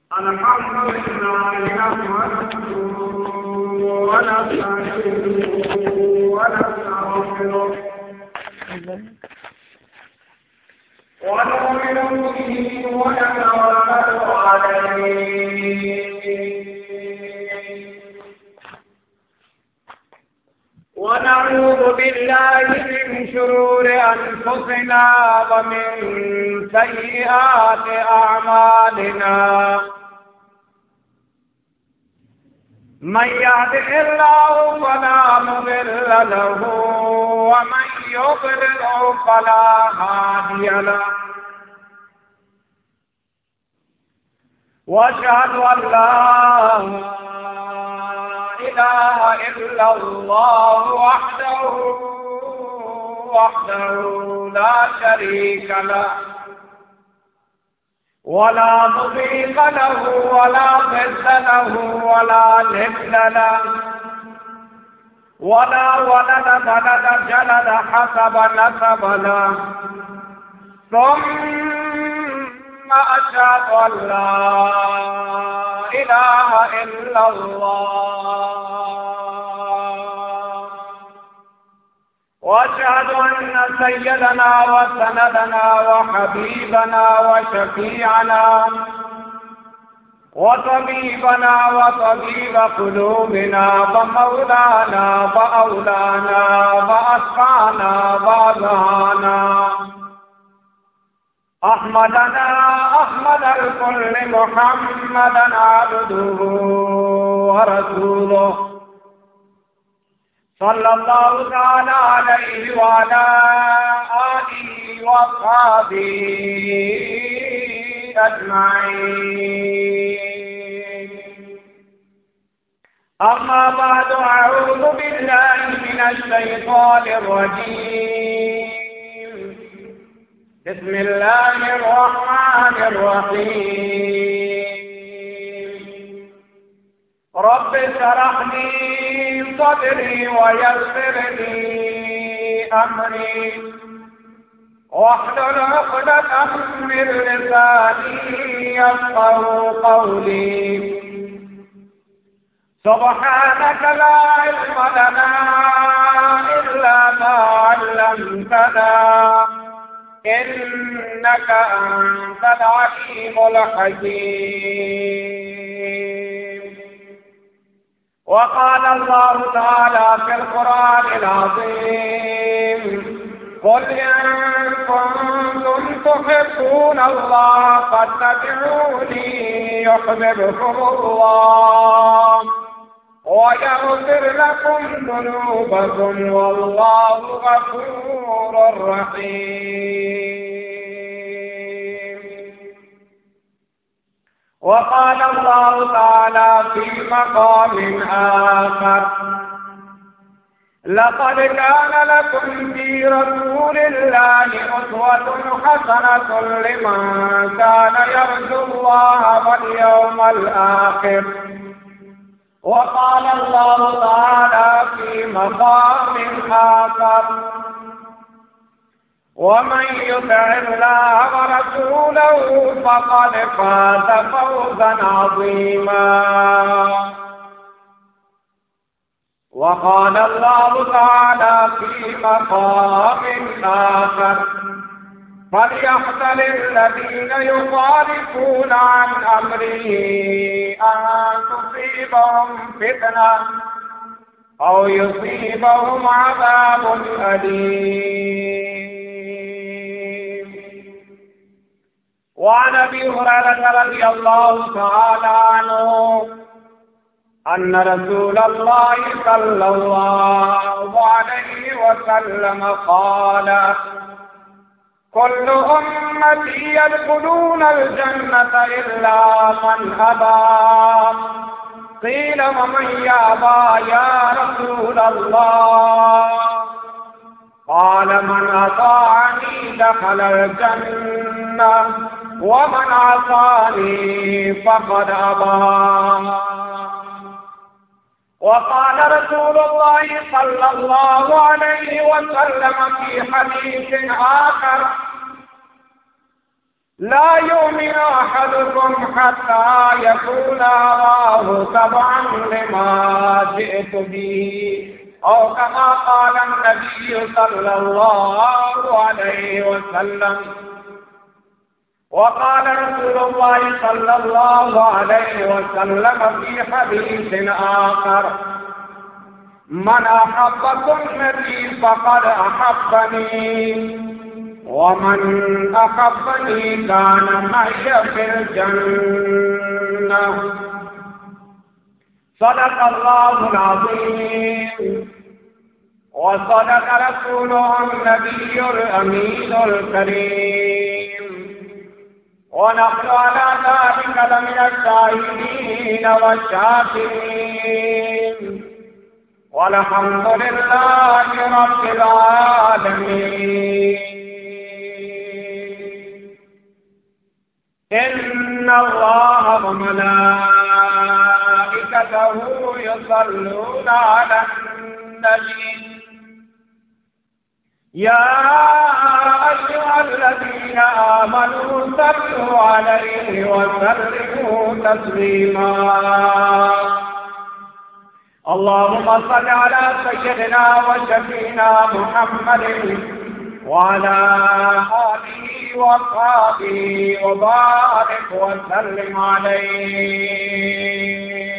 الحمد لله نحمده ونستعينه ونستغفره ونؤمن به ونتوكل عليه ونعوذ بالله من شرور أنفسنا ومن سيئات أعمالنا من يهده الله فلا مضل له ومن يضلل فلا هادي له واشهد ان لا اله الا الله وحده لا شريك له ولا مضيق له ولا ضد له ولا ند له ولا ولد بلد جلد حسب نسب له ثم أشهد أن لا إله إلا الله وأشهد أن سيدنا وسندنا وحبيبنا وشفيعنا وطبيبنا وطبيب قلوبنا ومولانا وأولانا وأسقانا وأذهانا أحمد الكل محمدا عبده ورسوله صلى الله تعالى عليه وعلى آله وأصحابه أجمعين أما بعد أعوذ بالله من الشيطان الرجيم بسم الله الرحمن الرحيم رب اشرح لي صدري ويسر لي أمري واحلل عقدة من لساني يفقهوا قولي سبحانك لا علم لنا إلا ما علمتنا إنك أنت العليم الحكيم وقال الله تعالى في القرآن العظيم قل إن كنتم تحبون الله فاتبعوني يحببكم الله ويغفر لكم ذنوبكم والله غفور رحيم وقال الله تعالى في مقام آخر لقد كان لكم في رسول الله أسوة حسنة لمن كان يرجو الله واليوم الآخر وقال الله تعالى في مقام آخر ومن يطع الله ورسوله فقد فاز فوزا عظيما وقال الله تعالى في مقام آخر فليحذر الذين يخالفون عن أمره أن تصيبهم فتنة أو يصيبهم عذاب أليم وعن أبي هريرة رضي الله تعالى عنه أن رسول الله صلى الله عليه وسلم قال كل أمتي يدخلون الجنة إلا من أبى قيل ومن يأبى يا رسول الله قال من أطاعني دخل الجنة ومن عصاني فقد أبى وقال رسول الله صلى الله عليه وسلم في حديث آخر ला युमिनु अहदुकुम हत्ता यकूना हवाहु तबअन लिमा जिअतु बिही औ कमा क़ाला नबी सल्लल्लाहु अलैहि वसल्लम। वक़ाल रसूलुल्लाह सल्लल्लाहु अलैहि वसल्लम फी हदीसिन आखर मन अहब्ब सुन्नती फ़क़द अहब्बनी वमन अहब्बनी कान मइय फिल जन्नह। सदक़ल्लाहुल अज़ीम व सदक़ रसूलुहुन नबियुल अमीनुल करीम व नहनु अला ज़ालिका लमिनश शाहिदीन वश्शाकिरीन वल्हम्दुलिल्लाहि रब्बिल आलमीन। इन्नल्लाह व मलाइकतहु युसल्लूना अलन नबी या अय्युहल्लज़ीना आमनू सल्लू अलैहि व सल्लिमू तस्लीमा। अल्लाहुम्मा सल्लि अला सय्यिदिना व शफीना मुहम्मदिन व अला आलिहि व अस्हाबिहि व बारिक व सल्लिम अलैहि।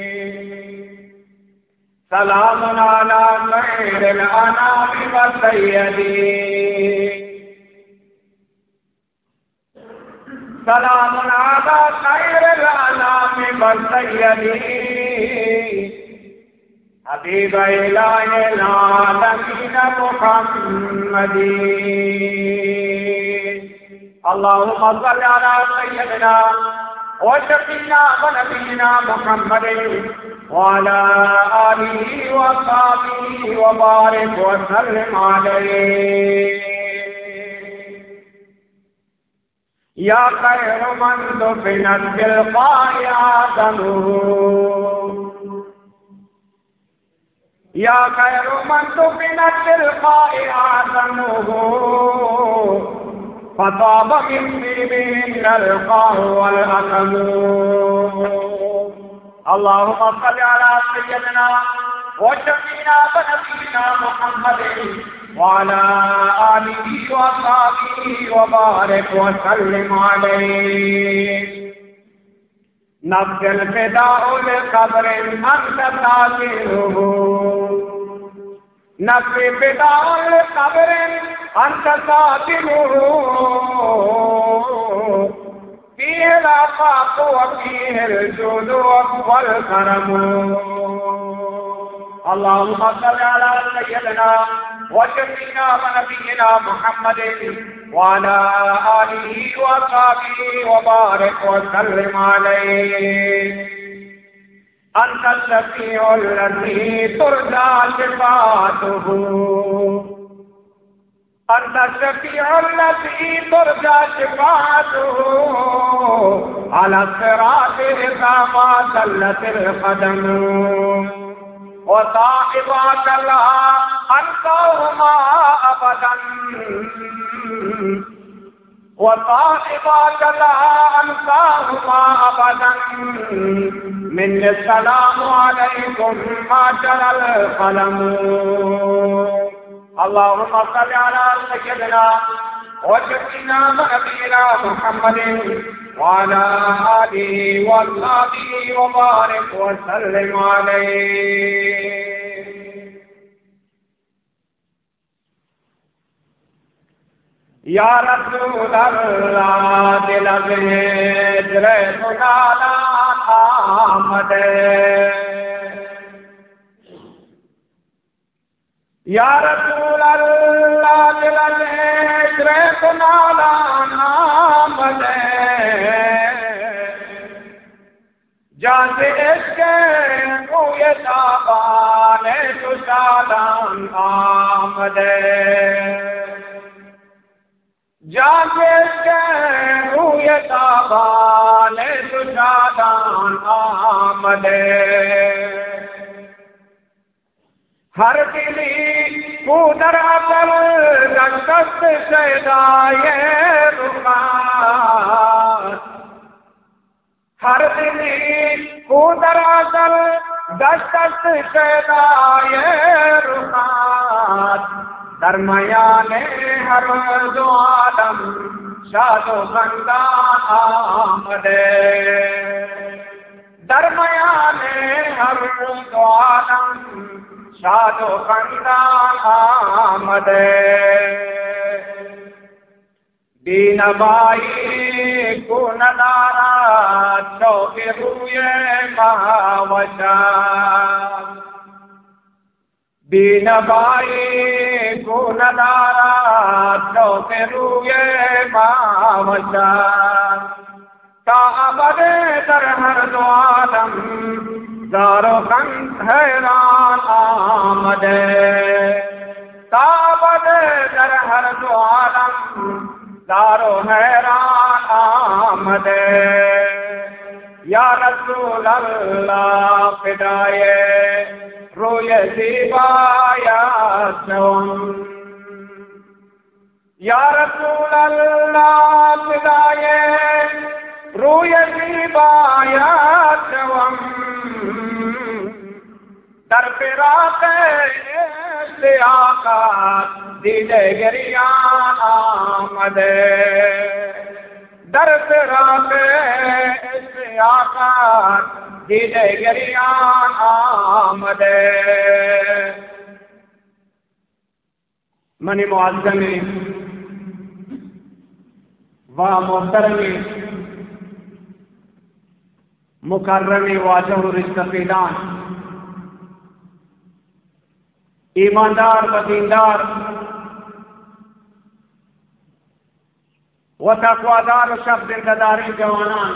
सलामुन अला खैरिल अनामि व सय्यदी। सलामुन अला खैरिल अनामि व सय्यदी हबीब इलाहिल आलमीन मुहम्मदी। अल्लाहुम्मा सल्लि अला सय्यिदिना व शफीना व नबीना मुहम्मदिन व अला आलिहि व अस्हाबिहि व बारिक व सल्लिम अलैहि। या खैरु मन दुफिनत बिल क़ाइ आदमुहु या खैरु मन दुफिनत बिल क़ाइ आदमुहु फताब मिन तिबिहिल क़ाउ वल अक़मु। अल्लाहुम्मा सल्लि अला सय्यिदिना व शफीना व नबीना मुहम्मदिन व अला आलिहि व अस्हाबिहि व बारिक व सल्लिम अलैहि। नफ़्सिल फ़िदाउ लिक़ब्रिन अन्त साकिनुहु नफ़्सि फ़िदाउ लिक़ब्रिन अन्त साकिनुहु फ़ीहिल अफ़ाक़ु व फ़ीहिल जुदु वल करमु। अल्लाहुम्मा सल्लि अला सय्यिदिना व शफीना व नबीना मुहम्मदिन व अला आलिहि व अस्हाबिहि व बारिक व सल्लिम अलैहि। अंत शफ़ीउल लज़ी तुरजा शिफ़ाअतुहु अंत शफ़ीउल लज़ी तुरजा शिफ़ाअतुहु अला सिरात इज़ा मा ज़ल्लतिल क़दम व साहिबाक ला अनसाहुमा अबदन व साहिबाक ला अनसाहुमा अबदन मिन्नि सलामु अलैकुम मा जरल क़लम। अल्लाहुम्मा सल्लि अला सय्यिदिना व शफीना व नबीना मुहम्मदिन व अला आलिहि व अस्हाबिहि व बारिक व सल्लिम अलैहि। या रसूल अल्लाह दिल में सुनाना आमद। या रसूल अल्लाह दिल में सुनाना आमद। जाते इसके मुए ताबाने सुशादान आमद। जाके के रूए ताबाने सुशादान आमद। हर दिली कूदर अकल दस्त सदाए रुखात, हर दिली कूदर अकल दस्त सदाए रुखात, दरमयाने हर दो आलम शादो खंदान आमदे, दरमयाने हर दो आलम शादो खंदान आमदे। दीनबाई को नदारा चौके हुए महावशा, दीनबाई को नदारा चौके हुए महावशा, ताबद दर हर दो आलम दारो खंड हैरान आमदे, ताबद दर हर दो आलम दारो हैरान आमदे। या रसूल अल्लाह फिदाए रोए ज़िबाया चवम, या रसूल अल्लाह फिदाए रोए ज़िबाया चवम, दर फिराक़ से आका दिले गिरियान आमदे, दर फिराक़ से आका दिले गिरियान आमदे। मनी मुअज़्ज़म व मोहतरम मुकर्रम वाजह रिश्तेदार, ईमानदार व दीनदार व तक़वादार शब्द इंतज़ारी जवानान,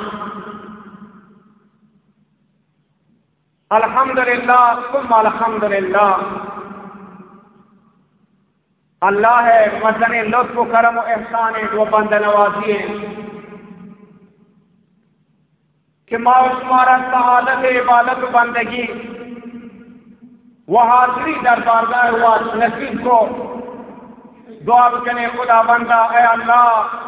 अल्हम्दुलिल्लाह सुम्मा अल्हम्दुलिल्लाह। अल्लाह है मज़न लुत्फ़ व करम व एहसान व बंद नवाज़ी कि मारा सआदत इबादत बंदगी वह हाज़री दर बारगाह हुआ नसीब को दुआ कने खुदा बंदा ए अल्लाह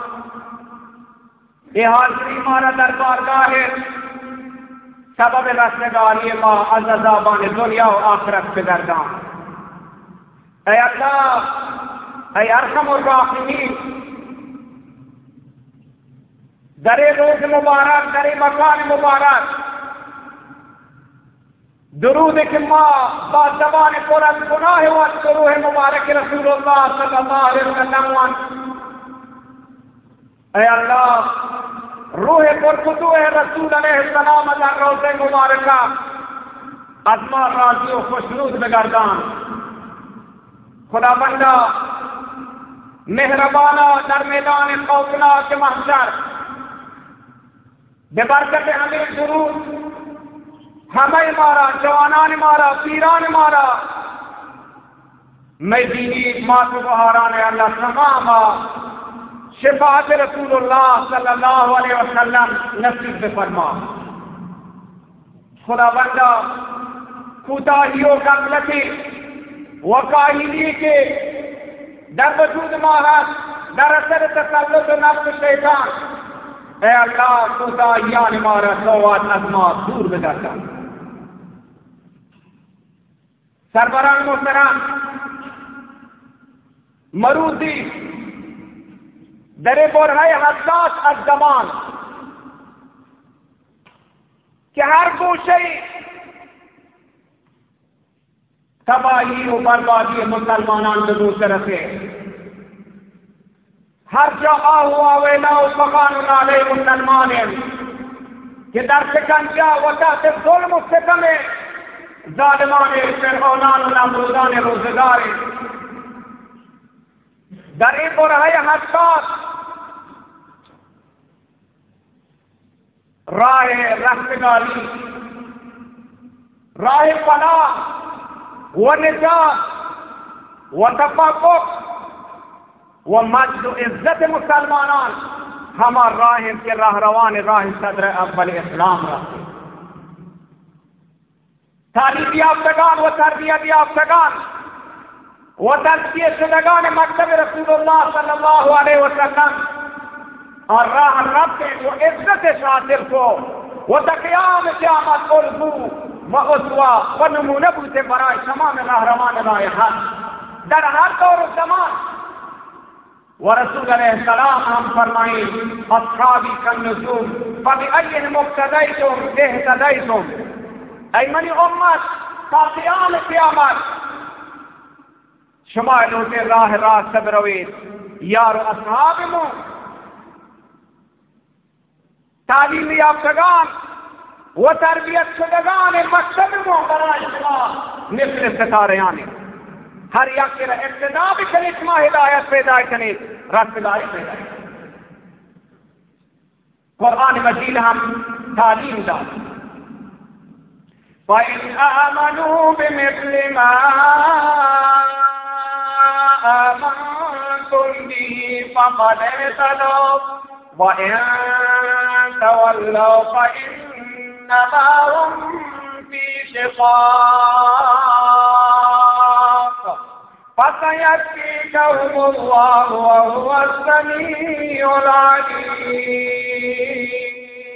ये हाज़री मारा दर बारगाह है सबब रसगारी माँ अज़ाबान दुनिया और आखिरत पे दरगाह। ए अल्लाह ए अरहमुर राहिमीन, दरे रोज़ मुबारक दरे मकान मुबारक दुरूद किम्मा बाज़बान कुरान गुनाह व सुरूह मुबारक रसूलुल्लाह सल्लल्लाहु अलैहि वसल्लम। ऐ अल्लाह रूह पुरखुदू है रसूल अलैहिस्सलाम अल्लाह रोज़े मुबारका अज़मा राज़ी व खुशनूद बगरदान। खुदा बंदा मेहरबाना दर मैदान खौफनाक के महशर बेबरकत हमें दुरूद हमें मारा जवानान मारा पीरान मारा मैं दीनी मातु बहारान अल्लाह तमामा शिफात रसूलुल्लाह सल्लल्लाहु अलैहि वसल्लम नसीब फरमा। खुदा बंदा कोताहियों गफलती व काहिली के दर वजूद माहत दर असर तसल्लुत नफ्स शैतान ए अल्लाह कोताहियान मारा सवात अज़मा दूर बेदरदा। सरबरान मोहतरम मरूदी दरे बोरहाय हसास अज़मान कि हर गोशे तबाही और बर्बादी मुसलमानान के दूसरे रखे हर जगह हुआ वेला मकान नाले मुसलमान कि दर शिकंजा वता से जुल्म सितम जालिमान फिरऔनान नमरूदान रोज़गार दरे बुरहाय हसास राह रस्तगारी राह पनाह व निजात व तफक्कुक व मज्द इज्जत मुसलमानान हमार राह के राह रवान राह सदर अव्वल इस्लाम रहा तालीम याफ्तगान व तरबियत याफ्तगान व तज़किया शुदगान मकतब रसूलुल्लाह सल्लल्लाहु अलैहि वसल्लम और राह रब के वो इज्जत शातिर को वो तक़याम क़यामत उर्दू व उसवा व नमूना बूते बराए तमाम रहरमान राय हक दर हर दौर ज़मान व रसूल अलैहिस्सलाम हम फरमाए अस्हाबी कन्नुजूम फबिअय्यिहिम मुक़्तदैतुम इह्तदैतुम ऐ मनी उम्मत ता क़याम क़यामत शुमा लोटे राह रास्त बरवेद यार अस्हाब मो तालीम याफ्तगान व तरबियत शुदगान मकसद मो बराए शुमा मिस्र सितारे आने हर यकीर इब्तिदा भी करे शुमा हिदायत पैदा करे रास्तगारी पैदा कुरान मजीद हम तालीम दा फ़इन आमनू बिमिस्लि मा आमनतुम बिही फ़क़द इह्तदौ व इन तवल्लौ फ़इन्नमा हुम फ़ी शिक़ाक़ फसयक्फ़ीकहुमुल्लाहु व हुवस-समीउल अलीम।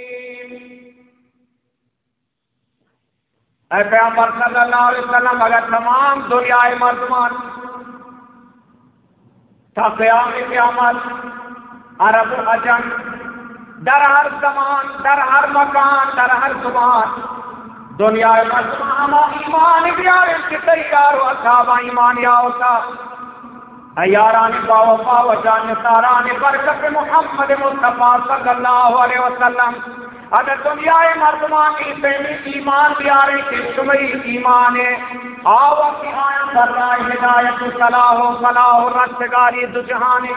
ऐ पैगंबर सल्लल्लाहु अलैहि वसल्लम अगर तमाम दुनियाए मर्दमान था क़याम क़यामत अरब अजम दर हर ज़मान दर हर मकान दर हर ज़ुबान दुनियाए मर्दमान ईमान बियार के तैयार हुआ साहबा ईमान या होता यारानी बावफा व जान सारानी बरकत मोहम्मद मुस्तफा सल्लल्लाहु अलैहि वसल्लम अगर दुनियाए मर्दमान की प्रेमी ईमान बियारे के तुम्हें ईमान है आवा की आयत कर रहा है हिदायत सलाहो फलाहो रस्तगारी दुजहानी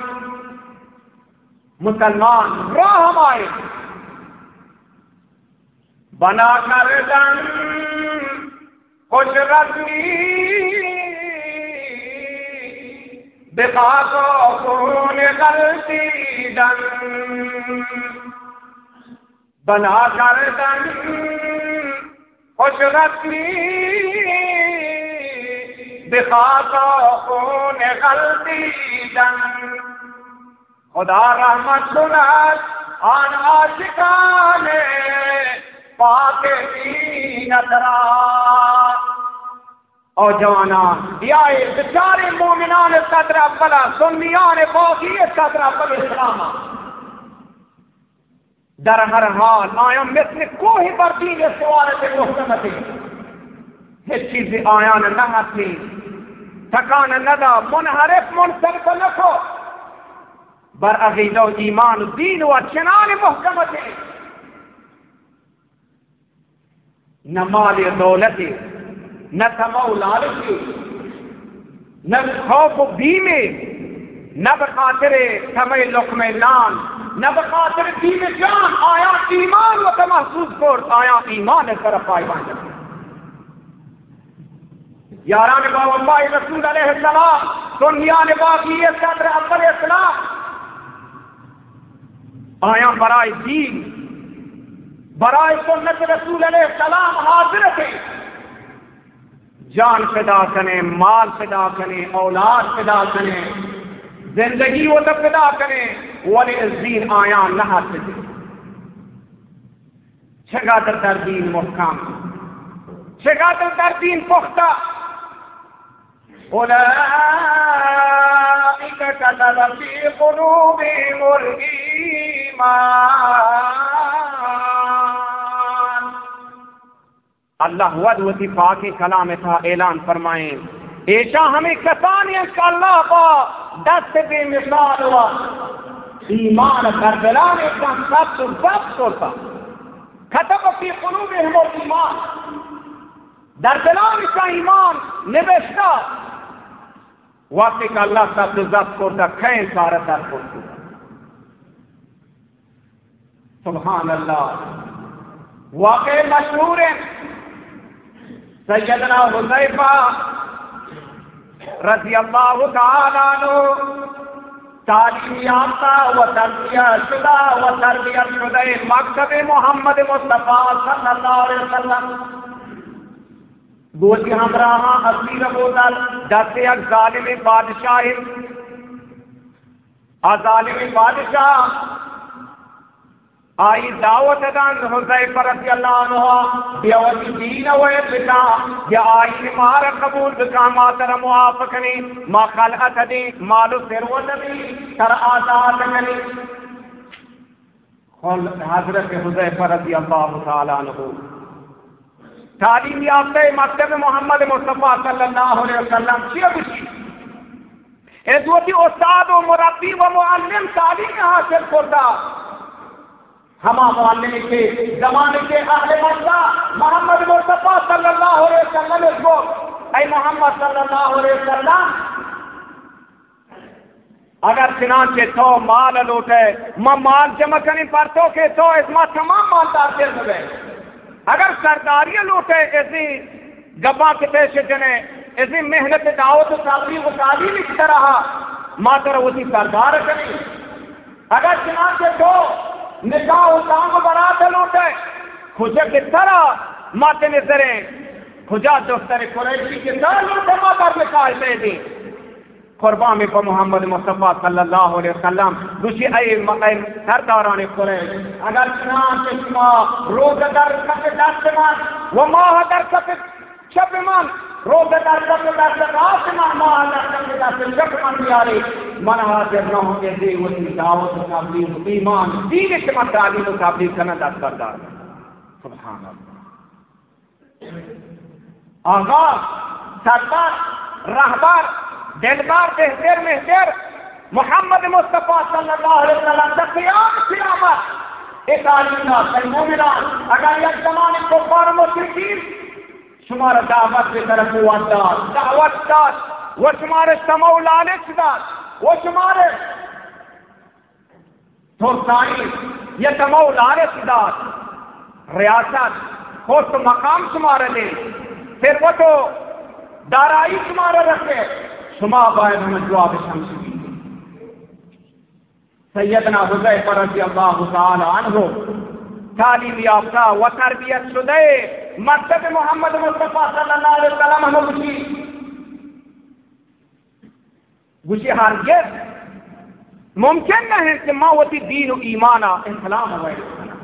मुसलमान राह आए बना कर दन कुछ रस्मी बेबाको खून गलती दन बना कर दन कुछ रस्मी बेबाको खून गलती दन खुदा रहमत सुनत आन आशिकाने पाके दीनतरा और जवाना याए बेचारे मोमिनान सदर अव्वला सुन्नियान बाकी सदर अव्वल इस्लाम दर हर हाल आया मिस्र कोई बर्दीन सवाल से मुहकमत है चीज आया न थी थकान नदा मुनहरिफ मुनसरिफ न को बर अक़ीदा ईमान दीन व चनान मुहकमत है न माल दौलत न तमौ लालच न खौफ बीमे न बखातिर समय लुक़्मे नान न बखातिर बीमे जान आया ईमान व महसूस कोर आया ईमान तरफ आईमान यारान बावल्लाह रसूल अलैहिस्सलाम दुनियान बाकी सदर अव्वल इस्लाम आया बराए दीन बराए सुन्नत रसूल अलैहिस्सलाम हाजिर थे जान फिदा करें माल फिदा करें औलाद फिदा करें जिंदगी वो तब फिदा करें वली दीन आया नहात थे शगादर दर दीन मुहकम शगादर दर दीन पुख्ता उलाइका कतब फी क़ुलूबिहिमुल ईमान। अल्लाह वदवती पाके कलाम था ऐलान फरमाए ऐसा हमें कसानियत का अल्लाह का दस्त बेमिसाल हुआ ईमान करबलाने का सब होता खतब फी क़ुलूबिहिमुल ईमान दरदलान का ईमान निवेशता वाकई का अल्लाह सब जब्त करता खैर सारा दर करता सुभान अल्लाह वाकई मशहूर है सैयदना हुज़ैफा रज़ियल्लाहु तआला अन्हु तालीम याफ्ता व तरबियत शुदा व तरबियत शुदा मकतब मोहम्मद मुस्तफा सल्लल्लाहु अलैहि वसल्लम गोशी हमरा असीर बोतल दस्ते एक जालिम बादशाह आलिम बादशाह आई दावत दान हुज़ैफा रज़ियल्लाहु अन्हु बेवती दीन व इत्ता या आई मार कबूल का मातर मुआफकनी मा खलअत दी मालु सिरवत दी तर आजाद कनी खुल हजरत हुज़ैफा रज़ियल्लाहु तआला अन्हु तालीम याफ्ता मकतब मोहम्मद मुस्तफा सल्लल्लाहु अलैहि वसल्लम की एजवती उस्ताद व मुरब्बी व मुअल्लिम तालीम हासिल करता हमा मुअल्लिम के जमाने के अहले मक्का मोहम्मद मुस्तफा सल्लल्लाहु अलैहि वसल्लम को ऐ मोहम्मद सल्लल्लाहु अलैहि वसल्लम अगर सिनान के तो माल लूटे माल जमा करने पर तो के तो इसमें तमाम मालदार दे दे अगर सरदारी लूटे ऐसी गब्बा के पैसे जने ऐसी मेहनत दावत साबरी वो तालीम की तरह मातर उसी सरदार करी अगर सिनान के तो निकाह उतांग बरात लूटे खुजा की तरह माते नजरे खुजा दोस्तर कुरैशी की तरह लूटे मातर निकाह से दी कुर्बान में मोहम्मद मुस्तफा सल्लल्लाहु अलैहि वसल्लम दूसरी ऐ सरदारान कुरैश अगर स्नान के सिवा रोज़दर कब दस्तमान वो माह दर कब शबमान रोज़दर कब दस्तमान माह दर कब दस्तमान शबमान यारे मन हाजिर न हो के दे वही दावत तबलीग ईमान दीन के तालीम और तबलीग करना सरदार सुभान अल्लाह आगा सरदार रहबर दिलदार बेहतर मेहतर मोहम्मद मुस्तफा सल्लल्लाहु अलैहि वसल्लम तक क़यामत एक आलिमा सलमोमिना अगर एक जमाने को फार मुश्रिकीन शुमार दावत की तरफ दावत दास वो शुमार समौ लालच दास वो शुमार थोरसानी ये समौ लालच दास रियासत पोस्ट मकाम शुमार ले फिर वो तो दाराई शुमार रखे शुमा बाय हम जवाब शमसी सैयदना हुज़ैफा रज़ियल्लाहु तआला अन्हु तालीम याफ्ता व तरबियत शुदे मकतब मोहम्मद मुस्तफा सल्लल्लाहु अलैहि वसल्लम हम गुशी हरगिज़ मुमकिन नहीं कि मावती दीन व ईमान इस्लाम हुए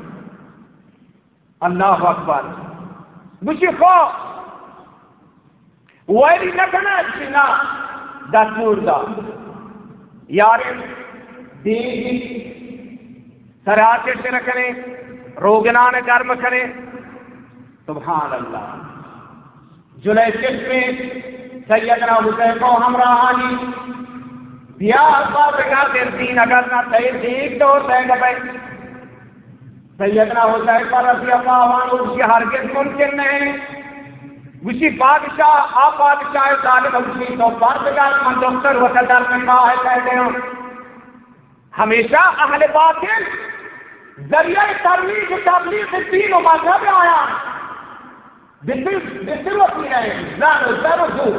अल्लाह अकबर गुशी खो वही न करना सीना दस्तूर दा यार दीदी सराते से रखने रोगना ने कर्म करे सुभान अल्लाह जुलाई में सैयदना हुज़ैफा हमराहानी ब्याह बात का दिन अगर ना सही ठीक तो भाई सैयदना हुज़ैफा रज़ियल्लाहु अन्हु की हरगिज़ मुमकिन नहीं उसी बादशाह आप बादशाह जालिम उसी तो बादशाह मन डॉक्टर वसदार में कहा है कहते हो हमेशा अहले बातिल जरिया तरवीज तबलीग दीन व मज़हब आया बिसिरवती है जानो जरूर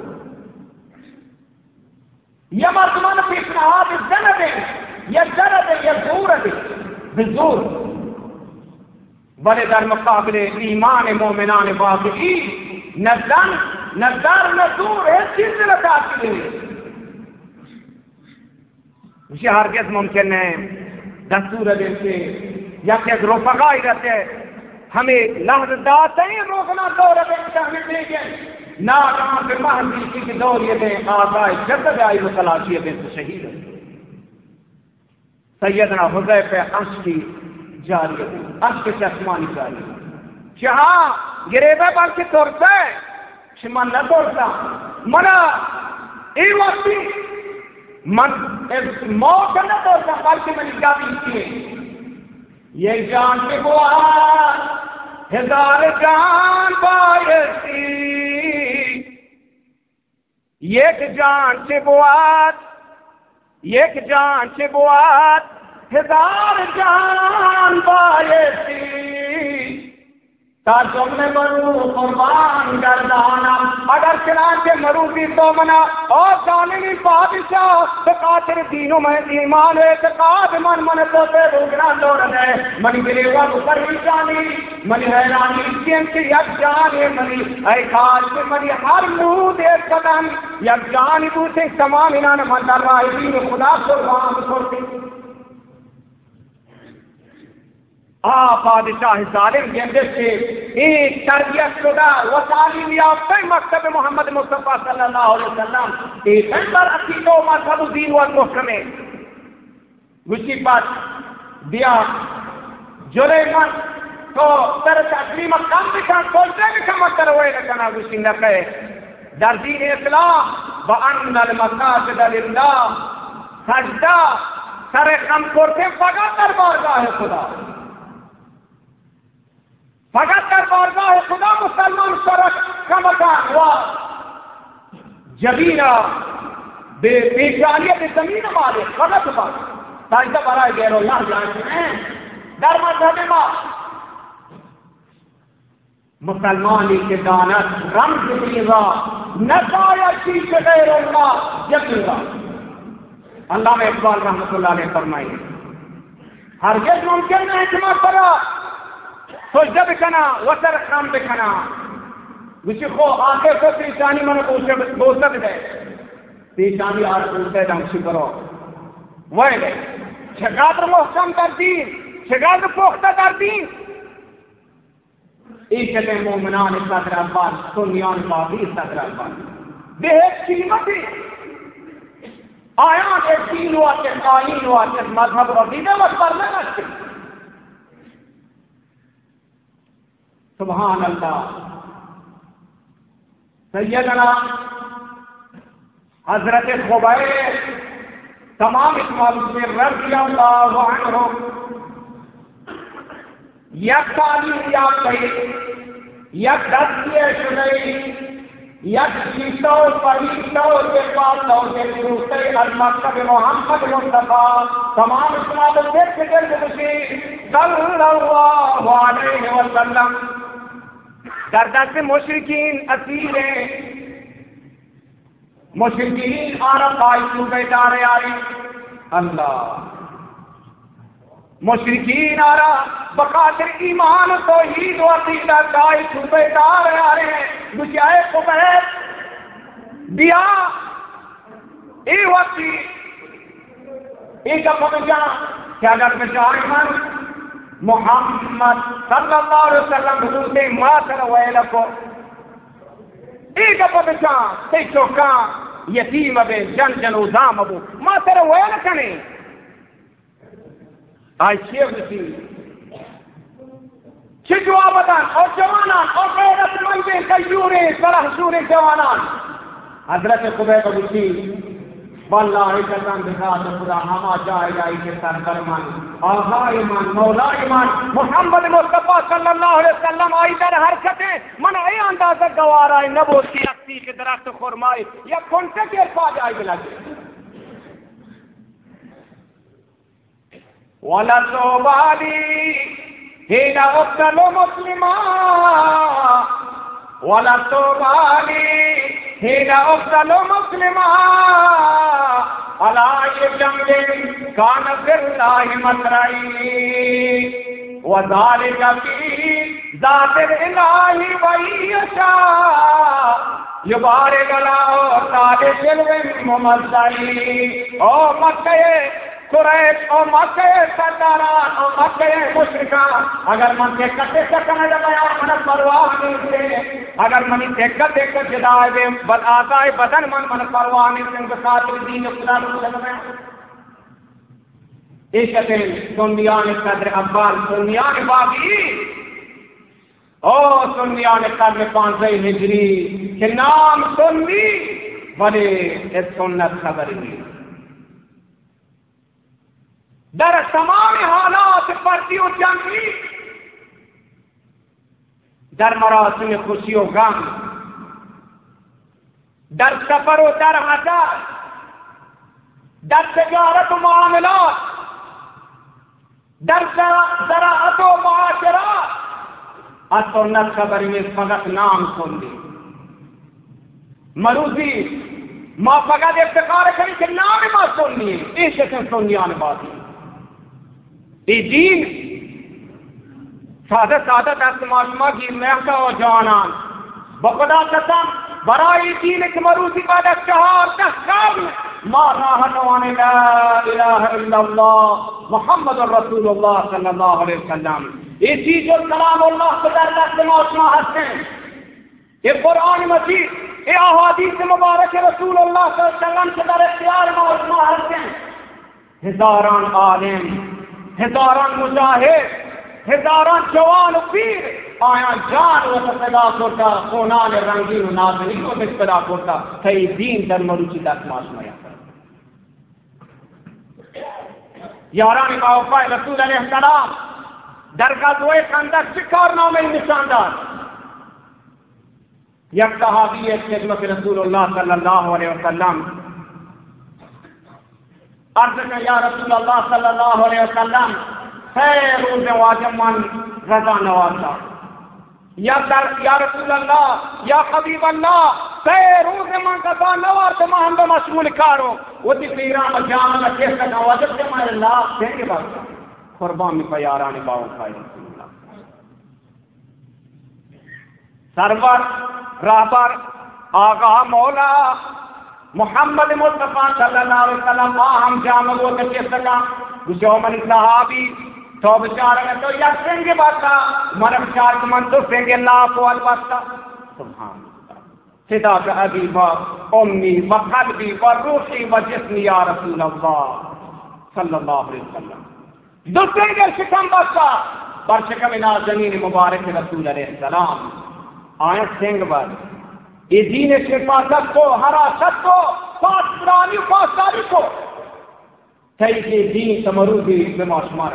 ये मर्दमान पेशनहाद जनद ये जरद ये दूर बिजूर बड़े दर मुकाबले ईमान मोमिनान वाक़ई नजर नजर नजूर है चीज लगा के उसे हरगिज़ मुमकिन है दस्तूर देते या के रोफगाई रहते हमें लहज़ात ही रोकना दौर हमें देंगे ना कहाँ पे महदी की दौर ये दें आज़ाए जब आई मुतलाशी दें तो शहीद सैयदना हुज़ैफा अश्की जारी अश्क से आसमानी जारी जहाँ गिरेबा बल्कि तोड़ता है शिमन न तोड़ता मना ये वक्ती मन मौत न तोड़ता बल्कि मैंने गाली की ये जान के बुआ हजार जान बायसी एक जान से बुआत एक जान से बुआत हजार जान बायसी ताजुब में मरू कुर्बान गर्दाना, अगर चनाचे मरू भी तो मना और जालिमी बादशाह तो कातिर दीनों में ईमान एतकाद मन मन तो पे रुगना दौड़ गए मनी गिरेवा ऊपर ही जानी मनी हैरानी के यक जाने मनी ऐ खास में मनी हर मुंह दे कदम यक जानी दूसरे तमाम इनान मंदर राही खुदा कुर्बान करते बादशाह जालिम जिंदे से एक तरबियत शुदा व तालीम याफ्ता मकतब मोहम्मद मुस्तफा सल्लल्लाहु अलैहि वसल्लम एक अंदर अकीदो मजहब दीन व मुहकमे गुची बात दिया जुलेमन तो तर तकलीम कम दिखा कोलते दिखा मतर हुए लगना गुची न कहे दर दीन इस्लाम व अन्नल मसाजिद लिल्लाह सजदा सरे कम करते फकत दरबारगाह खुदा फकत दरबारगाह खुदा मुसलमान सरक का मकान हुआ जबीना बेजालियत जमीन वाले गलत बात ताइता बड़ा गैर अल्लाह जानते हैं दर मजहब मुसलमानी के दानत रंग दीवा नसाया की गैर अल्लाह जबीरा अल्लाह में इकबाल रहमतुल्लाह ने फरमाई हरगिज़ मुमकिन नहीं क्षमा करा सोचता बिखना वसर काम बिखना विषय को आगे को तीसानी मन बोसक दे तीसानी आर बोलते दंशी करो वह ले छगात्र मोहकम दर्दीन छगात्र पोख्ता दर्दीन इशते मोमिनान सदर अब्बास सुनियान बाबी सदर अब्बास बेहद कीमती आया के दीन हुआ के आईन हुआ के मजहब अकीदे व करने लगते सुभान अल्लाह सैयदना हजरत खुबैर तमाम इस मालूम में रज़ियल्लाहु अन्हु यक तालीम याफ्ता यक दस्तिए शुनई यक शीतो परीतो के पासों के दूसरे अलमकतब मोहम्मद मुस्तफा तमाम इस मालूम में फिक्र गुशी सल्लल्लाहु अलैहि वसल्लम दर्दा से मुशरिकीन असीले मुशरिकीन आरब आई सूबेदार आए अल्लाह मुशरिकीन आरा बखातिर ईमान तो ही दो अकीदा दाई सूबेदार आ रहे हैं गुजाए खुबैर दिया ए वक्ती एक अपना क्या कर बेचारे मन मोहम्मद सल्लल्लाहु अलैहि वसल्लम हुजूर मातर वैलको एक अपना ते चौका यतीम बे जन जनोजाम अबू मातर वैल कने आई शेख सी जवाबदान और जवानान और गैरतमंद कयूरे सरहसूरे जवानान हजरत खुबैर बची वल्लाहि कसम बिखा तो खुदा हमा जाएगा इसे सरकर मन आहा ईमान मौला ईमान मोहम्मद मुस्तफा सल्लल्लाहु अलैहि वसल्लम आई दर हरकतें मन ए अंदाजा गवारा है नबूत की अक्सी के दरख्त खुरमाई या कौनसे के पा जाए लगे वला सोबाली हेला उक्तलो मुस्लिमा वला सोबाली हेला उक्तलो मुस्लिमा अलाय जंगे कान फिल्लाहि मसराई वज़ालिका फी ज़ातिल इलाही वयशा युबारे गलाओ तारे दिलविन मुमज़्ज़ई ओ मक्के कुरैश और मक्के सरदारान और मक्के मुशरिकान अगर मन के कटे सकने लगाया मन परवाह नहीं से अगर मनी देखकर देखकर जिदाए दे बद आता है बदन मन मन परवाह नहीं से उनके साथ दीन खुदा में एक कहते सुनियान कद्र अब्बास सुनियान बागी ओ सुनियान कद्र 5 हिजरी के नाम सुन्नी बड़े इस सुन्नत खबर हुई दर तमाम हालात परतियों जंगी दर मरासिम खुशियों गम दर सफर दर हजार दर तजारत मामलात दर ज़राअत व मुआशरात सुन्नत खबर में फकत नाम सुन ली मरूजी माँ फकत इफ्तिकार करी कि नाम माँ सुन लिए इस सुन लिया बात ये दीन सादत सादत आसमाशमा की महका और जवानान बखुदा कसम बराई दीन के मरूजी बाद शहार तस्काब माराहतवाने ला इलाहा इल्लल्लाह मुहम्मद रसूलुल्लाह सल्लल्लाहु अलैहि वसल्लम ये चीज जो कलामुल्लाह के दरगाह से मौसमा हंसते ये कुरान मजीद ये अहादीस मुबारक रसूलुल्लाह सल्लल्लाहु अलैहि वसल्लम के दर इख्तियार मौसमा हंसते हजारान आलिम हजारान मुजाहिद हजारान जवान पीर आया जान वो पैदा करता सोनान रंगीन नाजरी को पैदा करता कई दीन धर्म रुचि दसमाशमया यारान का रसूल अलैहि सलाम दरगाह दोए कंदर शिकार नाम निशानदार यक सहाबी खिदमत रसूलुल्लाह सल्लल्लाहु अलैहि वसल्लम अर्ज का या रसूलुल्लाह सल्लल्लाहु अलैहि वसल्लम खैरुल वाजमन रजा नवाजा या रसूलल्लाह या हबीब अल्लाह खैरुल मन का नवाज तो हम मशगूल कारो वो तीरा जान का केस का वाजब से हमारे लाभ देंगे बात कुर्बान में प्याराने बाव खाए सरवर राहबर आगा मौला मोहम्मद मुस्तफा सल्लल्लाहु अलैहि वसल्लम हम जाम वो के सका जो मन सहाबी तो बेचारे में तो यार सेंगे बात मरम चार के मन तो सेंगे लाख वाल बात सुभान सिदा का अभी उम्मी व कल्बी व रूही व जिस्मी या रसूल अल्लाह सल्लल्लाहु अलैहि वसल्म दूसरे के शिकम बसा पर शिकम ना जमीन मुबारक रसूल अलैहि सलाम आए सिंह बात ये दीन शिफात को हरा सत को पांच पुरानी पांच तारीख को सही के दीन समरूदी बेमाशुमार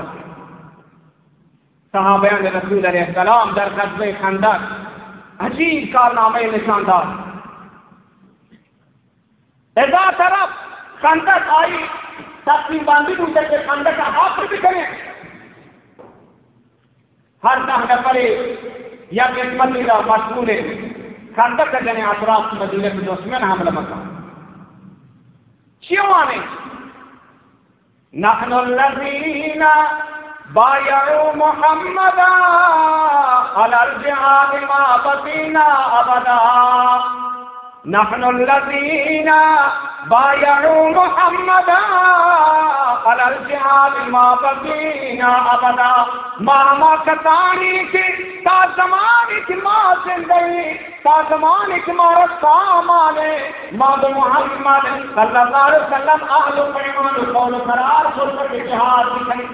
सहाबयान रसूल अलैहि सलाम दर ग़ज़वे खंदक अजीब कारनामे निशानदार ऐसा तरफ खंदक आई तस्वीर बांधी दूसरे के खंदक का हाथ भी करें हर कहना पड़े या किस्मत का मशगूल खंदक का जने अतराफ मदीने के दुश्मन हमला मका क्यों आने नहनुल्लज़ीना बायउ मुहम्मदा अलल जिहाद मा बकीना अबदा नहनुल्लज़ीना बायउ मुहम्मदा अलल जिहाद मा बकीना अबदा मामा कतानी की ता ज़माने की माँ जिंदगी ता ज़माने की मारत सामाने माद मुहम्मद सल्लल्लाहु अलैहि वसल्लम अहलु पैमान कौल करार फुर्सत जिहाद की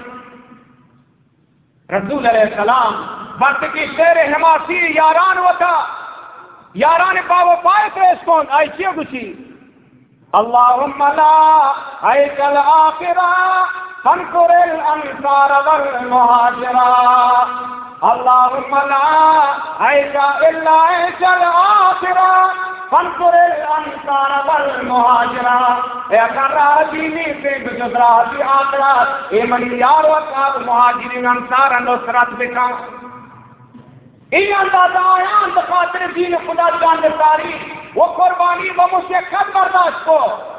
रसूल अलैहि सलाम वक्त की शेर हमासी यारान वता यारान पाव पाए पेश कौन आई क्यों गुची अल्लाहुम्मा ला आइकल आखिरा फनकुरिल अंसार वल मुहाजिरा अल्लाहुम्मा ला आइका इल्ला आइकल आखिरा फनकुरिल अंसार वल मुहाजिरा ए कराजी नी पे गुजराती आखरा ए मनी यार वकाब मुहाजिरिन अंसार नुसरत बिका इन अंदाजा आयान बखातिर दीन खुदा जानदारी वो कुर्बानी वो मुशक्कत बर्दाश्त को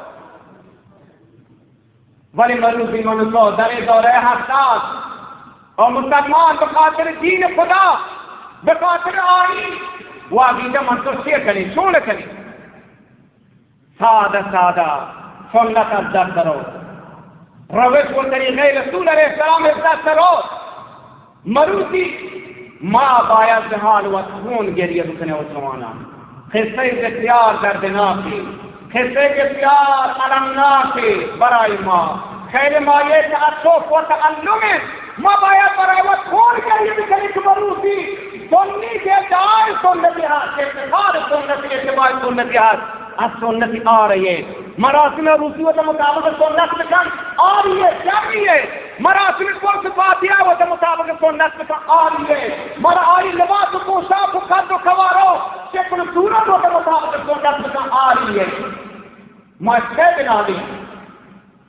वली मरूजी मनुष्य दरे दौरे हसास और मुसलमान बखातिर दीन खुदा बखातिर आई वो अकीदा मंसूर करें छोड़ करें सादा सादा सुन्नत अज़्ज़त करो रविश को तरीक़े रसूल अलैहि सलाम इज़्ज़त करो मरूजी माँ बाया जहाल व खून गिरिया दुखने और जवाना खिस्से के प्यार दर्दनाक खिस्से के प्यार अलमनाक बराई माँ खैर माँ ये अच्छो को तअल्लुम माँ बाया बरावत खून गिरिया दुखने की मरूजी सुन्नी के जाए सुन्नत हाथ के सारे सुन्नत के बाद सुन्नत हाथ आज सुन्नत आ रही है मरासिम रूसी के मुताबिक सुन्नत निकल आ रही है क्या रही है मरासिम को फातिहा वो के मुताबिक सुन्नत निकल आ रही है मरा आई लिबास को साफ कर दो खवारो शक्ल सूरत वो के मुताबिक सुन्नत निकल आ रही है मस्ते बिना दी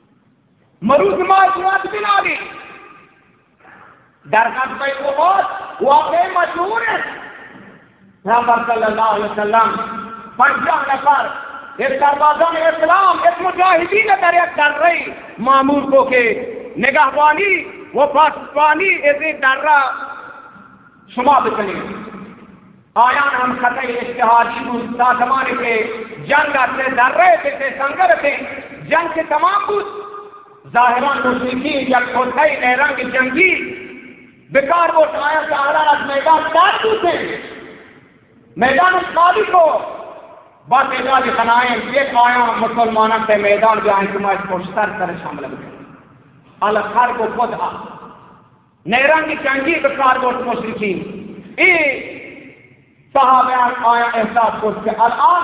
मरूज माज बिना दी दरखास्त पे वो बात वाकई मशहूर है। पैगंबर सल्लल्लाहु अलैहि वसल्लम 50 नफर एक सरबाज़ान इस्लाम एक मुजाहिदीन दरिया कर रही मामूर को के निगहबानी वो पानी ऐसे डर रहा शुमा बचने आयान हम खतई इश्तिहादी साधमाने के जंग से डर रहे थे संगर थे जंग के तमाम जाहिरान मुश्रिकीन या खोथई नरंग जंगी बेकार वो आया सहारा मैदान डाल दूसरे मैदान खाली को बात एजाज खनाएं एक आया मुसलमानों से मैदान जो आए को सर कर शामिल अलखर को खुद नरंग जंगी बेकार वो मुश्रिकीन ए सहाबा आया एहसास को अलान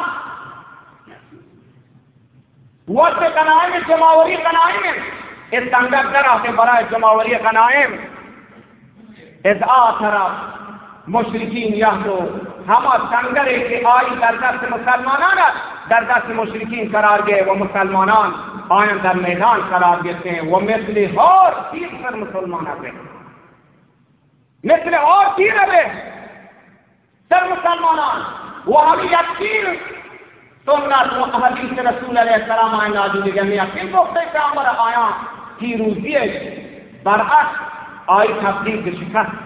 वक्त कनाएम जमावरी कनाएम इस संगत तरह से बड़ा जमावरी कनाएम इस आखरा मुशरिकीन यह तो हम संगरे के आई दरदस्त मुसलमान दरदस्त मुशरिकीन करार गए वो मुसलमान आयन दर मैदान करार देते हैं वो मिसले और तीर पर मुसलमान आ गए मिसले और तीर रहे सर मुसलमान वो हमें यकीन सुन्नत व हदीस रसूल अलैहि सलाम आए नाज़िल जमीअ किन वक्त से अमर आया की रूजिए बरअक्स आई तब्दील शिकस्त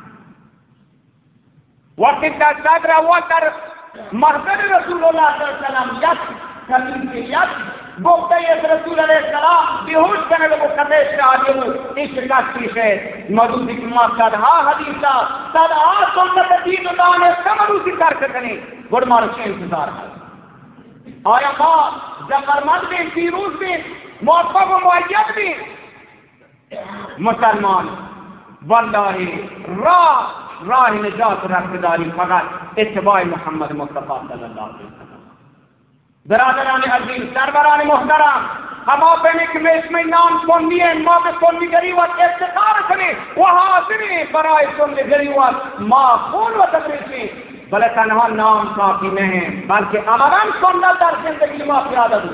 वक्त सदर वतर महजर रसूलुल्लाह सल्लल्लाहु अलैहि वसल्लम यस कलीम के यस गोफ्ते रसूल अलैहि सलाम बेहोश करने को कते से आदियो इस शिकस्ती से मौजूद की मकसद हा हदीसा सदा सुन्नत दीन दान समरू की कर सकने गुड मार्च इंतजार है आया मां जफरमंद में फिरूज में मौका व मुअय्यद में मुसलमान वल्लाहि राह निजात रखदारी फकत इत्तिबा मोहम्मद मुस्तफा सल्लल्लाहु अलैहि वसल्लम बरादरान अजीज सरवरान मोहतरम हम आपने में नाम सुन लिए माँ पे सुननी गरीबत इफ्तिखार करें वहाँ हाजिरी बराए सुनने गरीबत माँ खून व तकरीसी भले तनहा नाम काफी नहीं बल्कि अमरन सुनना दर जिंदगी माँ की आदत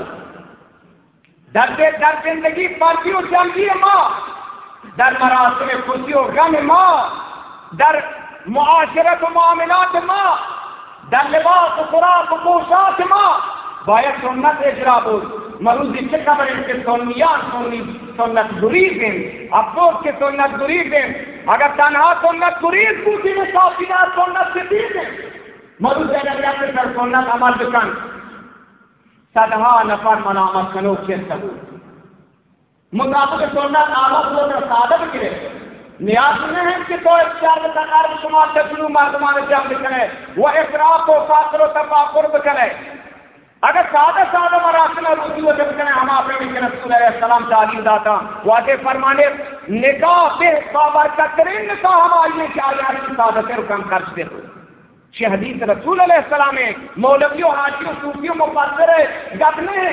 दर जिंदगी पार्टियों जमगी माँ दर मरासिम खुशियों गम माँ दर मुआशरत मामलात माँ दर लिबास खुराक पोशाक माँ बायत सुन्नत इजरा बोल मरूजी के कबर के सुन्नियान सुन्नत गुरीब हैं अफसोस के सुन्नत गुरीब हैं अगर तनहा सुन्नत गुरीब पूछी में साफिना सुन्नत से दीन है मरूजी अगर याद कर सुन्नत अमल बिकन सदहा नफर मनामत कनो के सब मुताबिक सुन्नत आमद लोग सादत करे नियाज नहीं है कि तो चार तकार शुमार तस्लू मर्दमान जम बिकने वो इफरात व फाखर व तफाकुर बिकने अगर सादा सादा मरासिम और रुचि वजह से हम आपने भी रसूल अलैहि सलाम तालीम दाता वादे फरमाने निकाह पे बाबरकतरीन निकाह हम आइए कि आयात की सादत रुकन कर दे ये हदीस रसूल अलैहि सलाम में मौलवियों हाजियों सूफियों मुफस्सिर गबने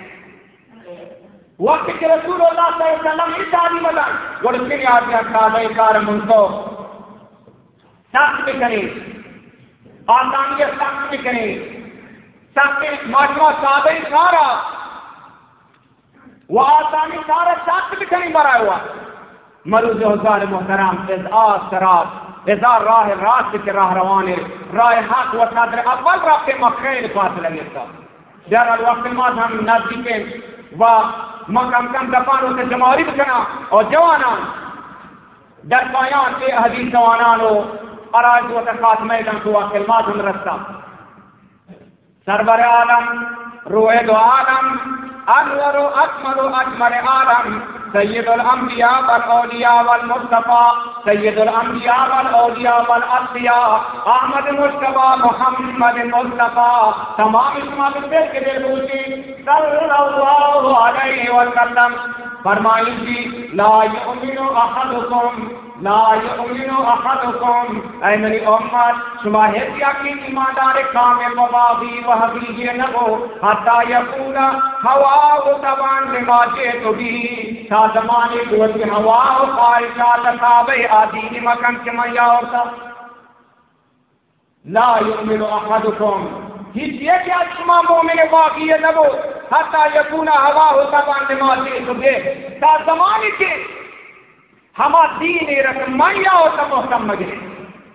वक्त के रसूलुल्लाह सल्लल्लाहु अलैहि वसल्लम इस तालीम वाला गुरके याद रखा भाई कार मुनको सख्त करें आसानी सख्त करें सबके मजमा सादे सारा वो आसानी सारा सख्त भी कहीं भरा हुआ मरूज हजार मोहतराम इज़ार राह रास्त के राह रवाने राह हक व सदर अव्वल रास्ते मखैल पास लगे था जरा वक्त माद हम नजदीके व मकम कम दफानों से जमारी बचना और जवाना दर पायान के हदीस जवानानो अराज व तखात मैदान को कलमात हम रस्ता सरवर आलम रोएद आलम अनवर अकमल अजमल आलम सैयदुल अंबिया वल औलिया वल मुस्तफा सैयदुल अंबिया वल औलिया वल अस्फिया अहमद मुस्तफा मोहम्मद मुस्तफा तमाम इस्मात के दिल पूछी सल्लल्लाहु अलैहि वसल्लम फरमाई जी ला युमिनु अहदुकुम ऐ मेरी उम्मत शुमा है यकीन ईमानदार कामिल वबादी वहबी नबो हत्ता यकूना हवा तबान लिमाजे तो भी साजमाने दुवत हवा खारिजा तकाबे आदि मकन के मैया होता ला युमिनु अहदुकुम ये क्या शुमा मोमिन वाक़ई नबो हत्ता यकूना हवा तबान लिमाजे तो भी साजमाने के हमा दीन रकमैया और तमोहतम मजरे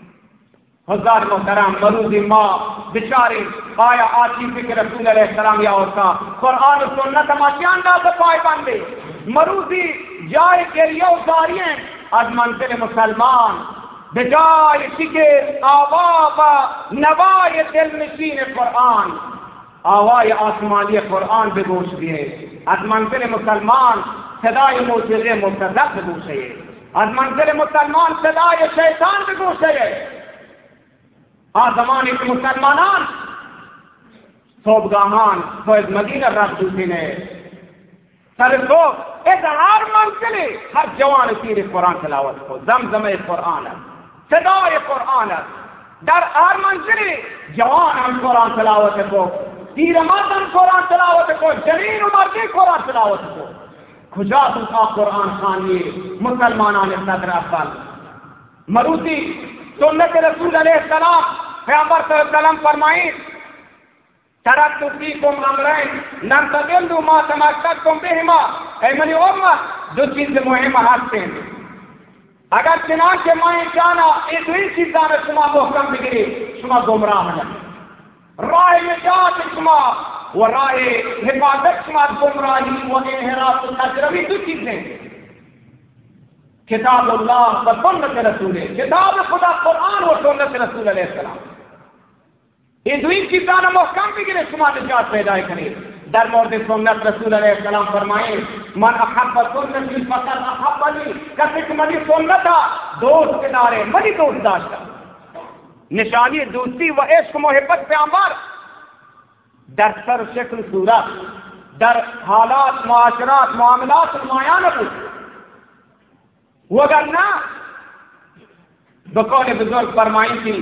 हज़ार मोहतरम मरूदी माँ बेचारी आया आती फिक्र रसूल अलैहिस्सलाम या उसका कुरान सुन्नत माशियाना से पाए बंदे मरूदी जाए के लिए उतारिए आज मंजिल मुसलमान बेजाय शिकर आवाबा नवाए दिल नशीन कुरान आवाज़ आसमानी कुरान बेगोश दिए आज मंजिल मुसलमान सदाए मौजूदे मुतज़द बेगोश है आज मंजिल मुसलमान सदाए शैतान बेगोश है आज ज़माने के मुसलमानान सोबगाहान सोएद मदीना रसूल ने सरसो इज़हार मंजिले हर जवान तीर कुरान तिलावत को ज़मज़म कुरान सदाए कुरान दर हर मंजिले जवान हम कुरान तिलावत को तीर मर्दन कुरान तिलावत को जलील उमर के कुरान तिलावत को खुजा तुमका कुरान खानिए मुसलमानान सदर अफल मरूदी सुन्नत रसूल अलैहिस्सलाम पैगंबर सल्लल्लाहु फरमाए तरक्तु फीकुम अमरैन लन तदिल्लु मा तमस्सकतुम बिहिमा ऐ मेरी उम्मत दो चीज़ें मुहिम हस्ते हैं अगर चुनांचे माए जाना ये दो ही चीज़ां में शुमा मोहकम बिगड़े शुमा गुमराह हो जाए राह निजात शुमा व राह हिफाजत शुमा गुमराही व इन्हिराफ तजरबी दो चीज़ें किताब अल्लाह व सुन्नत रसूल किताब खुदा कुरान व सुन्नत रसूल अलैहिस्सलाम ये दो ही चीज़ां ने मोहकम बिगड़े शुमा निजात पैदा करे दर मौर्द सुन्नत रसूल अलैहिस्सलाम फरमाए मन अहब्ब सुन्नती फक़द अहब्बनी कसिक मनी सुन्नता दोस्त के दारे मनी दोस्त दाश्ता निशानी दोस्ती व इश्क मोहब्बत पैगंबर दर सर शक्ल सूरत दर हालात मुआशरात मामलात मायानत वगर ना बकौल बुजुर्ग फरमाई थी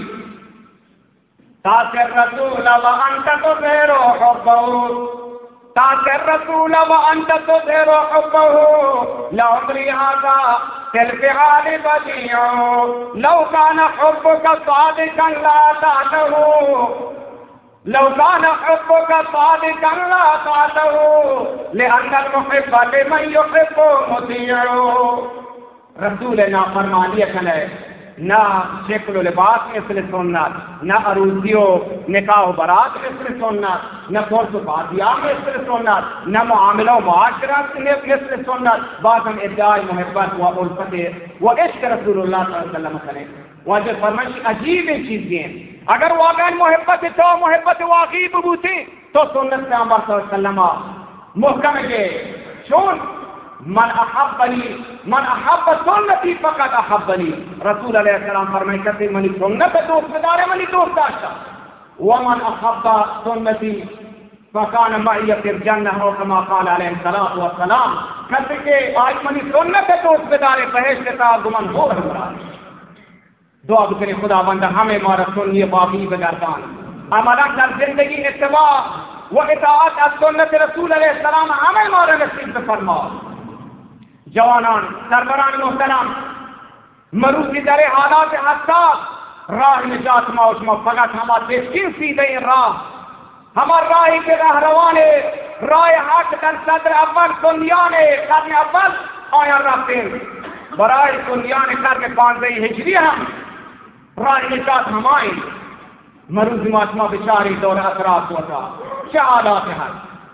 ताकर रसूल व अंत तुज़हिरु हुब्बहु ताकर रसूल व अंत तुज़हिरु हुब्बहु लअमरी हाज़ा फिल फ़िआल बदीअ लौ कान हुब्बुका सादिक़न ला तातहु लौ कान हुब्बुका सादिक़न ला तातहु लिअन्नल मुहिब्ब लिमन युहिब्बु मुतीअ रसूल ना फरमानिया कने ना शक्ल लिबास मिसल सुन्नत न अरूसियो निकाह बरात मिसल सुन्नत न फर्ज बादिया मिसल सुन्नत न मुआमला मुआशरत मिसल सुन्नत बाज़म इद्दाई मोहब्बत व उल्फत व इश्क रसूलुल्लाह सल्लल्लाहु अलैहि वसल्लम करें वह फरमाइश अजीब चीजें अगर वाकई मोहब्बत तो मोहब्बत वाकई बबूती तो सुन्नत पैगंबर सल्लल्लाहु अलैहि वसल्लम मुहकम के सुन मन अहब्ब सुन्नती फ़क़द अहब्बनी रसूल अलैहिस्सलाम फरमाए करते मनी सुन्नत दोस्त दारे मनी दोस्त दाश्ता व मन अहब्ब सुन्नती फ़कान मई फिल जन्नह हो कमा क़ाल अलैहिस्सलातु वस्सलाम कहते के आज मनी सुन्नत दोस्त दारे बहिश्त का गुमन हो रहा दुआ करें खुदावंद हमें मारा सुन्नी बाकी बगरदान हमारा कर जिंदगी इत्तबा व इताअत सुन्नत रसूल अलैहिस्सलाम हमें मारा नसीब फरमा जवानान सरवरान मोहतरम मरूदी दरे हालात हसास राह निजात मौज में फगत हमारे किन सीधे राह हमार राह के राह रवाने राह हक दर सदर अव्वल दुनिया ने करने अव्वल आया रहते बराए दुनिया ने करके 5 हिजरी हम राह निजात हमारे मरूदी मातमा बेचारी दौर असरात होता क्या हालात है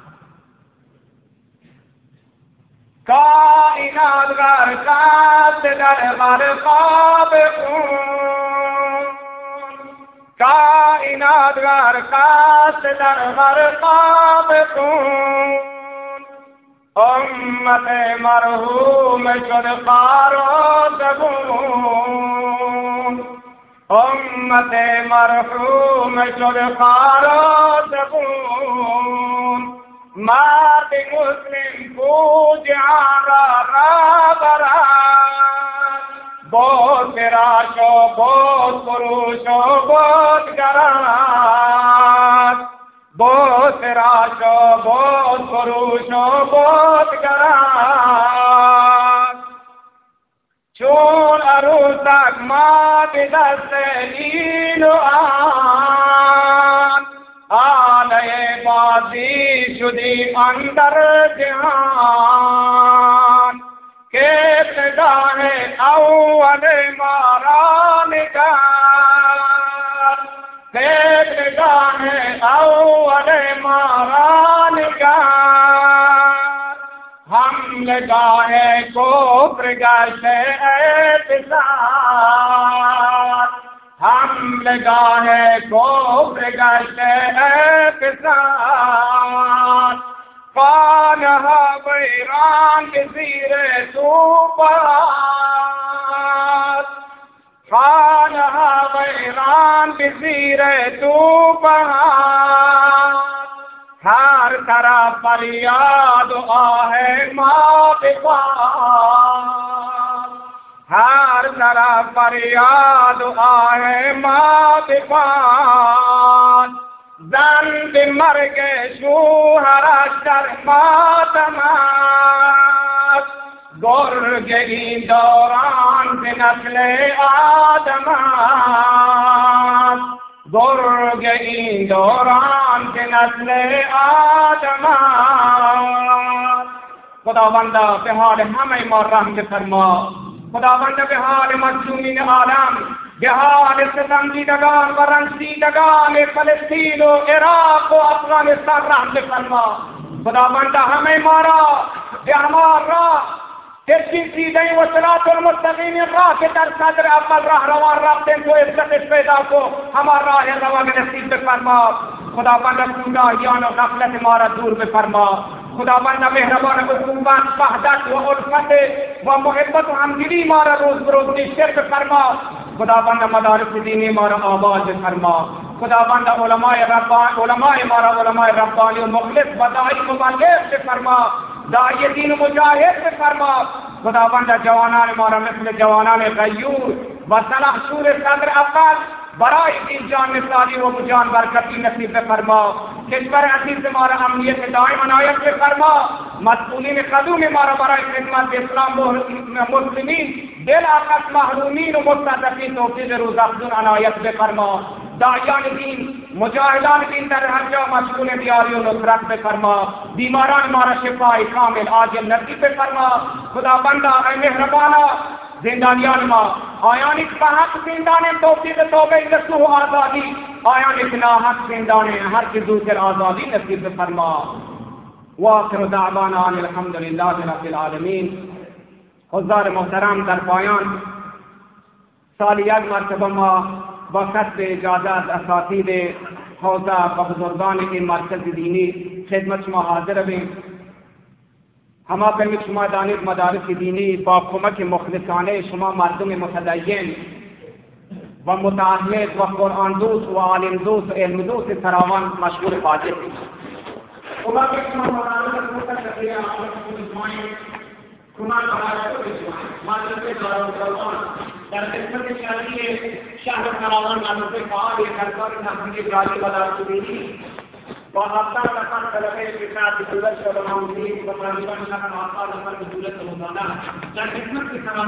कायनात गरकात दर गरकाब कायनात गरकात दर गरकाब उम्मत मरहूम शुद क़ारो ज़बून उम्मत मरहूम शुद क़ारो ज़बून मात मुस्लिम पूज बरा बहुत राशो बहुत पुरुषो बहुत गरात बहुत राशो बहुत पुरुषो बहुत गरात चोर अरुतक माँ बिदस्त लीलो आलये बाजी शुदी अंदर जहान के गाहे अव्वल मारा निगाह قبلگاه اول ما نگر حملگاه کفر گشته پسر حملگاه کفر گشته پسر خانه ها ویران به زیر توپ است خانه ها ویران به زیر توپ است هر طرف فریاد و آه ما بباد هر طرف فریاد و آه ما بباد زن به مرگ شوهرش در ماتم است گرگ این دوران به نسل آدم است گرگ این دوران به نسل آدم است خداوندا به حال همه ما رحم بفرما خداوندا به حال مظلومین عالم به حال ستمدیدگان و رنجیدگان فلسطین و عراق و افغانستان رحم بفرما خداوندا همه ما را به اعمال را ترشیدی و صراط المستقیم راه که در صدر اول راه روان رفتیم تو عزتش پیدا کو همه راه روان نصیب بفرما خداوند گمراهیان و غفلت ما را دور بفرما خداوند مهربان عقوبت وحدت و الفت و محبت و همدلی ما را روز بروز بیشتر بفرما خداوند مدارس دینی ما را آباد بفرما خداوند علمای ما را علمای ربانی و مخلص و داعی مبلغ بفرما داعی دین و مجاهد بفرما خداوند جوانان ما را مثل جوانان غیور و سلحشور صدر اول برای این جان مثالی و جان برکتی نصیب بفرما کشور عزیز ما را امنیت دائم عنایت بفرما مسئولین قدوم ما را برای خدمت اسلام و مسلمین بلاخص محرومین و مستضعفین توفیق روزافزون عنایت بفرما داعیان دین مجاهدان دین در هر جا مشغول دیاری و نصرت بفرما بیماران ما را شفای کامل عاجل نصیب بفرما خداوندا ای مهربانا زندانیان ما آیانی که به حق زندان توفیق توبه نصوح و آزادی آیانی که ناحق زندان هر که زودتر آزادی نصیب بفرما و آخر دعوانا ان الحمد لله رب العالمین حضار محترم در پایان سال یک مرتبه ما با کسب اجازت اساتید حوزه و بزرگان این مرکز دینی خدمت شما حاضر بیم همه به شما دانید مدارس دینی با کمک مخلصانه شما مردم متدین و متعهد و قرآن دوست و عالم دوست و علم دوست فراوان مشغول فعالیت کمک شما کمک مدرسه دارالقرآن در قسمت شهری شهر فراوان مدرسه فعال کارکار تحصیلی جاری مدارس دینی و هفتاد نفر طلبه فکرات دولت شده معمولی و تقریبا 9 نفر دولت روزانه در قسمت